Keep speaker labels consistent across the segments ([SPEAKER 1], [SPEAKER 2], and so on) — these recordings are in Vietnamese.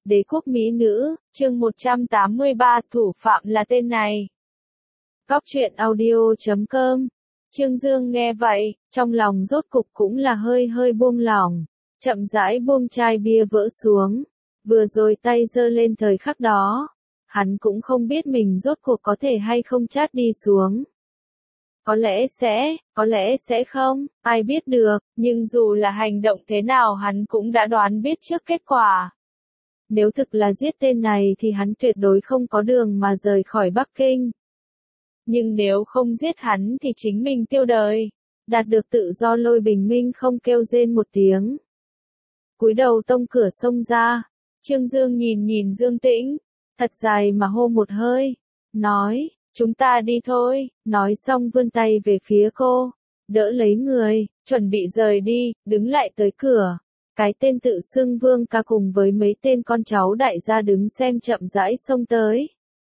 [SPEAKER 1] Đế quốc mỹ nữ, chương 183, thủ phạm là tên này. Góc truyện audio.com. Trương Dương nghe vậy, trong lòng rốt cục cũng là hơi hơi buông lỏng, chậm rãi buông chai bia vỡ xuống. Vừa rồi tay giơ lên thời khắc đó, hắn cũng không biết mình rốt cuộc có thể hay không chát đi xuống. Có lẽ sẽ không, ai biết được, nhưng dù là hành động thế nào hắn cũng đã đoán biết trước kết quả. Nếu thực là giết tên này thì hắn tuyệt đối không có đường mà rời khỏi Bắc Kinh. Nhưng nếu không giết hắn thì chính mình tiêu đời. Đạt được tự do Lôi Bình Minh không kêu rên một tiếng. Cúi đầu tông cửa xông ra. Trương Dương nhìn Dương Tĩnh, thật dài mà hô một hơi, nói, chúng ta đi thôi, nói xong vươn tay về phía cô, đỡ lấy người, chuẩn bị rời đi, đứng lại tới cửa. Cái tên tự xưng Vương ca cùng với mấy tên con cháu đại gia đứng xem chậm rãi xông tới.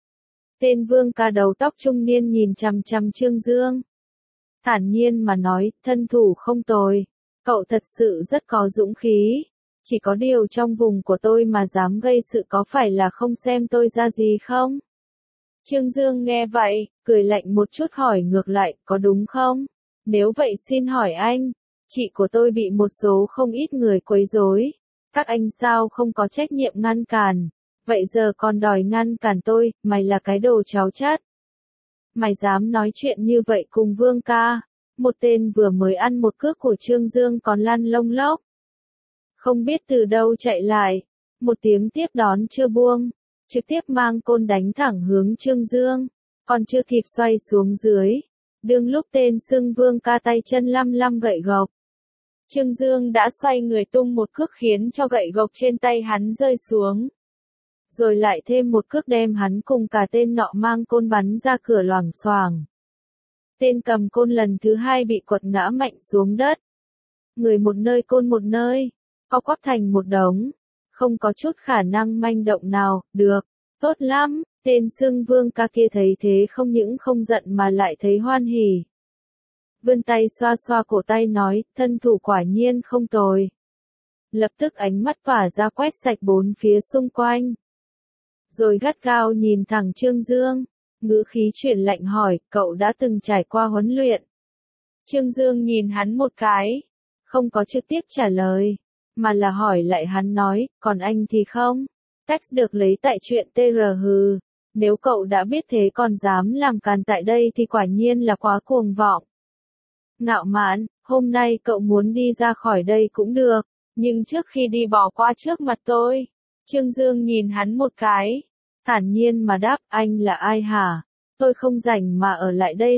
[SPEAKER 1] Tên Vương ca đầu tóc trung niên nhìn chằm chằm Trương Dương. Thản nhiên mà nói, thân thủ không tồi, cậu thật sự rất có dũng khí. Chỉ có điều trong vùng của tôi mà dám gây sự có phải là không xem tôi ra gì không? Trương Dương nghe vậy, cười lạnh một chút hỏi ngược lại, có đúng không? Nếu vậy xin hỏi anh, chị của tôi bị một số không ít người quấy rối, các anh sao không có trách nhiệm ngăn cản, vậy giờ còn đòi ngăn cản tôi, mày là cái đồ cháo chát. Mày dám nói chuyện như vậy cùng Vương ca? Một tên vừa mới ăn một cước của Trương Dương còn lăn lông lốc. Không biết từ đâu chạy lại, một tiếng tiếp đón chưa buông, trực tiếp mang côn đánh thẳng hướng Trương Dương, còn chưa kịp xoay xuống dưới. Đương lúc tên xưng Vương ca tay chân lăm gậy gộc. Trương Dương đã xoay người tung một cước khiến cho gậy gộc trên tay hắn rơi xuống. Rồi lại thêm một cước đem hắn cùng cả tên nọ mang côn bắn ra cửa loảng xoảng. Tên cầm côn lần thứ hai bị quật ngã mạnh xuống đất. Người một nơi côn một nơi, co quắp thành một đống, không có chút khả năng manh động nào, được, tốt lắm. Tên xưng Vương ca kia thấy thế không những không giận mà lại thấy hoan hỉ. Vươn tay xoa xoa cổ tay nói, thân thủ quả nhiên không tồi. Lập tức ánh mắt tỏa ra quét sạch bốn phía xung quanh. Rồi gắt gao nhìn thẳng Trương Dương, ngữ khí chuyển lạnh hỏi, cậu đã từng trải qua huấn luyện. Trương Dương nhìn hắn một cái, không có trực tiếp trả lời, mà là hỏi lại hắn nói, còn anh thì không? Text được lấy tại chuyện TRH. Nếu cậu đã biết thế còn dám làm càn tại đây thì quả nhiên là quá cuồng vọng. Ngạo mạn, hôm nay cậu muốn đi ra khỏi đây cũng được, nhưng trước khi đi bỏ qua trước mặt tôi. Trương Dương nhìn hắn một cái, thản nhiên mà đáp, anh là ai hả? Tôi không rảnh mà ở lại đây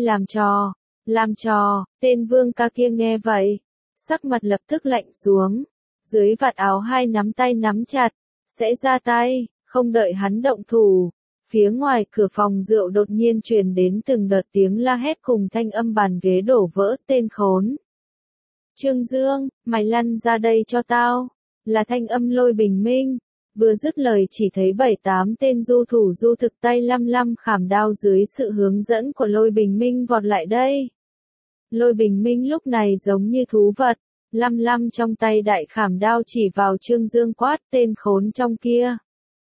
[SPEAKER 1] làm trò, tên Vương ca kia nghe vậy, sắc mặt lập tức lạnh xuống, dưới vạt áo hai nắm tay nắm chặt, sẽ ra tay, không đợi hắn động thủ. Phía ngoài cửa phòng rượu đột nhiên truyền đến từng đợt tiếng la hét cùng thanh âm bàn ghế đổ vỡ, tên khốn. Trương Dương, mày lăn ra đây cho tao, là thanh âm Lôi Bình Minh. Vừa dứt lời chỉ thấy 7-8 tên du thủ du thực tay lăm khảm đao dưới sự hướng dẫn của Lôi Bình Minh vọt lại đây. Lôi Bình Minh lúc này giống như thú vật, lăm trong tay đại khảm đao chỉ vào Trương Dương quát, tên khốn trong kia.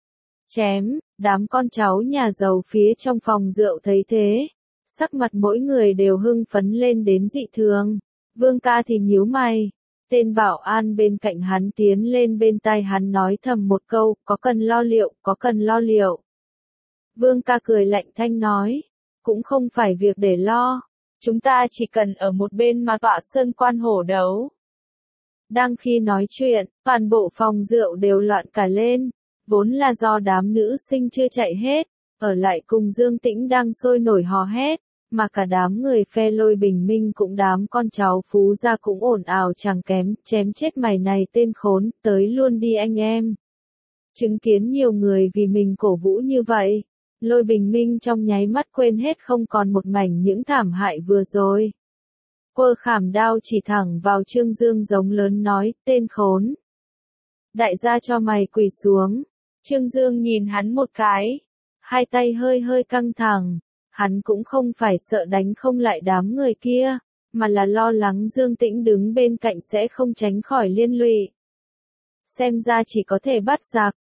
[SPEAKER 1] Chém, đám con cháu nhà giàu phía trong phòng rượu thấy thế, sắc mặt mỗi người đều hưng phấn lên đến dị thường. Vương ca thì nhíu mày, tên bảo an bên cạnh hắn tiến lên bên tai hắn nói thầm một câu, có cần lo liệu. Vương ca cười lạnh thanh nói, cũng không phải việc để lo, chúng ta chỉ cần ở một bên mà tọa sơn quan hổ đấu. Đang khi nói chuyện, toàn bộ phòng rượu đều loạn cả lên. Vốn là do đám nữ sinh chưa chạy hết, ở lại cùng Dương Tĩnh đang sôi nổi hò hét, mà cả đám người phe Lôi Bình Minh cũng đám con cháu Phú gia cũng ồn ào chẳng kém, chém chết mày này tên khốn, tới luôn đi anh em. Chứng kiến nhiều người vì mình cổ vũ như vậy, Lôi Bình Minh trong nháy mắt quên hết không còn một mảnh những thảm hại vừa rồi. Quơ khảm đao chỉ thẳng vào Trương Dương giống lớn nói, tên khốn. Đại gia cho mày quỳ xuống. Trương Dương nhìn hắn một cái, hai tay hơi căng thẳng, hắn cũng không phải sợ đánh không lại đám người kia, mà là lo lắng Dương Tĩnh đứng bên cạnh sẽ không tránh khỏi liên lụy. Xem ra chỉ có thể bắt giặc,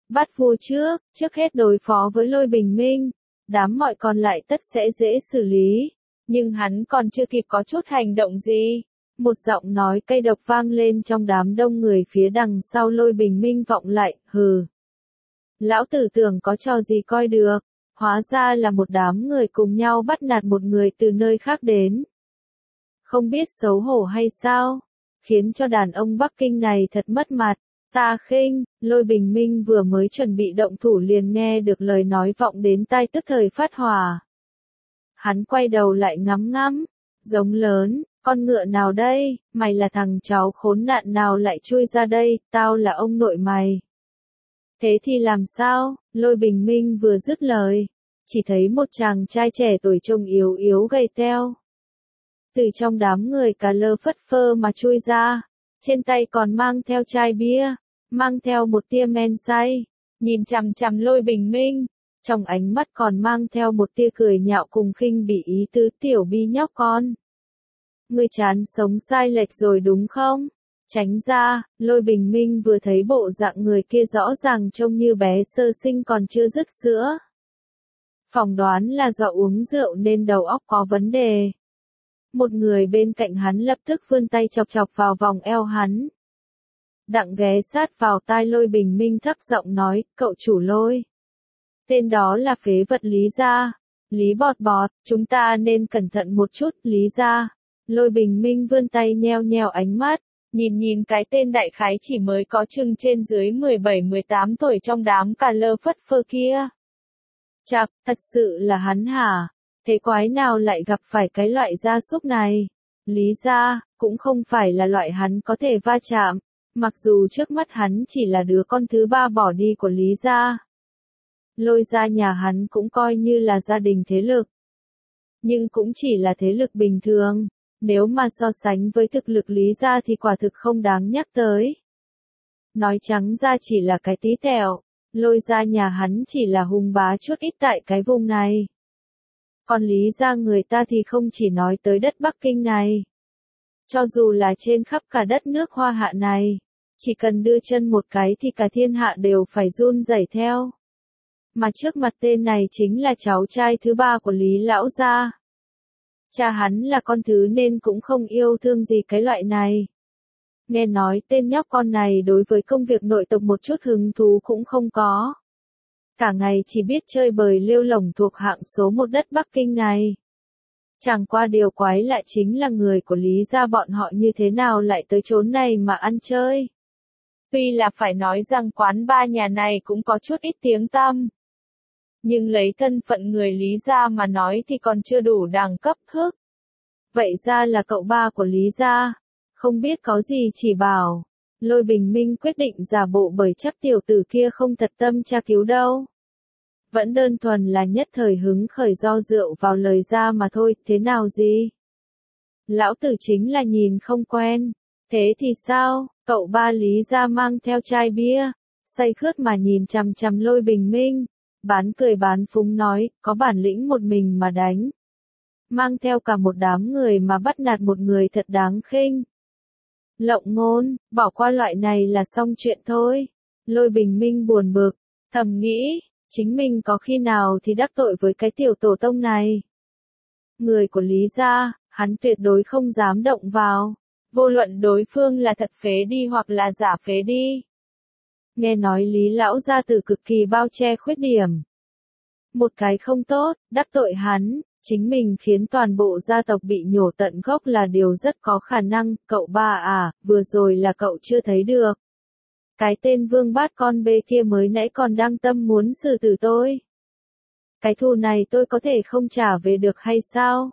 [SPEAKER 1] Bắt vua trước hết đối phó với Lôi Bình Minh, đám mọi còn lại tất sẽ dễ xử lý. Nhưng hắn còn chưa kịp có chút hành động gì. Một giọng nói cay độc vang lên trong đám đông người phía đằng sau Lôi Bình Minh vọng lại, hừ. Lão tử tưởng có trò gì coi được, hóa ra là một đám người cùng nhau bắt nạt một người từ nơi khác đến. Không biết xấu hổ hay sao, khiến cho đàn ông Bắc Kinh này thật mất mặt. Ta khinh, Lôi Bình Minh vừa mới chuẩn bị động thủ liền nghe được lời nói vọng đến tai tức thời phát hỏa. Hắn quay đầu lại ngắm ngắm, giống lớn, con ngựa nào đây, mày là thằng cháu khốn nạn nào lại chui ra đây, tao là ông nội mày. Thế thì làm sao, Lôi Bình Minh vừa dứt lời, chỉ thấy một chàng trai trẻ tuổi trông yếu yếu gầy teo. Từ trong đám người cà lơ phất phơ mà chui ra, trên tay còn mang theo chai bia, mang theo một tia men say, nhìn chằm chằm Lôi Bình Minh, trong ánh mắt còn mang theo một tia cười nhạo cùng khinh bỉ ý tứ tiểu bi nhóc con. Ngươi chán sống sai lệch rồi đúng không? Tránh ra, Lôi Bình Minh vừa thấy bộ dạng người kia rõ ràng trông như bé sơ sinh còn chưa dứt sữa. Phỏng đoán là do uống rượu nên đầu óc có vấn đề. Một người bên cạnh hắn lập tức vươn tay chọc chọc vào vòng eo hắn. Đặng ghé sát vào tai Lôi Bình Minh thấp giọng nói, cậu chủ Lôi. Tên đó là phế vật Lý gia. Lý bọt bọt, chúng ta nên cẩn thận một chút, Lý gia. Lôi Bình Minh vươn tay nheo nheo ánh mắt, nhìn cái tên đại khái chỉ mới có chừng trên dưới 17-18 tuổi trong đám cà lơ phất phơ kia. Chạc, thật sự là hắn hả? Thế quái nào lại gặp phải cái loại gia súc này? Lý gia, cũng không phải là loại hắn có thể va chạm, mặc dù trước mắt hắn chỉ là đứa con thứ ba bỏ đi của Lý gia. Lôi gia nhà hắn cũng coi như là gia đình thế lực. Nhưng cũng chỉ là thế lực bình thường, nếu mà so sánh với thực lực Lý gia thì quả thực không đáng nhắc tới. Nói trắng ra chỉ là cái tí tẹo, Lôi gia nhà hắn chỉ là hùng bá chút ít tại cái vùng này. Còn Lý gia người ta thì không chỉ nói tới đất Bắc Kinh này. Cho dù là trên khắp cả đất nước Hoa Hạ này, chỉ cần đưa chân một cái thì cả thiên hạ đều phải run rẩy theo. Mà trước mặt tên này chính là cháu trai thứ ba của Lý lão gia. Cha hắn là con thứ nên cũng không yêu thương gì cái loại này. Nghe nói tên nhóc con này đối với công việc nội tộc một chút hứng thú cũng không có. Cả ngày chỉ biết chơi bời lêu lổng thuộc hạng số một đất Bắc Kinh này. Chẳng qua điều quái lạ chính là người của Lý gia bọn họ như thế nào lại tới chốn này mà ăn chơi. Tuy là phải nói rằng quán ba nhà này cũng có chút ít tiếng tăm. Nhưng lấy thân phận người Lý gia mà nói thì còn chưa đủ đẳng cấp thức. Vậy ra là cậu ba của Lý gia, không biết có gì chỉ bảo. Lôi Bình Minh quyết định giả bộ bởi chắc tiểu tử kia không thật tâm tra cứu đâu. Vẫn đơn thuần là nhất thời hứng khởi do rượu vào lời ra mà thôi, thế nào gì? Lão tử chính là nhìn không quen. Thế thì sao, cậu ba Lý gia mang theo chai bia, say khướt mà nhìn chằm chằm Lôi Bình Minh. Bán cười bán phúng nói, có bản lĩnh một mình mà đánh. Mang theo cả một đám người mà bắt nạt một người thật đáng khinh. Lộng ngôn, bỏ qua loại này là xong chuyện thôi. Lôi Bình Minh buồn bực, thầm nghĩ, chính mình có khi nào thì đắc tội với cái tiểu tổ tông này. Người của Lý gia, hắn tuyệt đối không dám động vào. Vô luận đối phương là thật phế đi hoặc là giả phế đi. Nghe nói Lý lão gia tử cực kỳ bao che khuyết điểm. Một cái không tốt, đắc tội hắn, chính mình khiến toàn bộ gia tộc bị nhổ tận gốc là điều rất có khả năng. Cậu ba à, vừa rồi là cậu chưa thấy được. Cái tên vương bát con bê kia mới nãy còn đang tâm muốn xử tử tôi. Cái thù này tôi có thể không trả về được hay sao?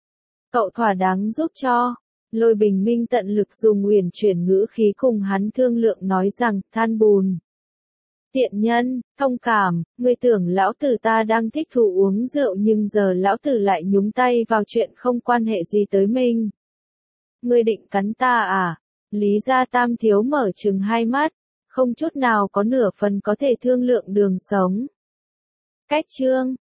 [SPEAKER 1] Cậu thỏa đáng giúp cho. Lôi Bình Minh tận lực dùng uyển chuyển ngữ khí cùng hắn thương lượng nói rằng, than bùn. Tiện nhân, thông cảm, ngươi tưởng lão tử ta đang thích thú uống rượu nhưng giờ lão tử lại nhúng tay vào chuyện không quan hệ gì tới mình. Ngươi định cắn ta à? Lý gia tam thiếu mở trừng hai mắt, không chút nào có nửa phần có thể thương lượng đường sống. Cách chương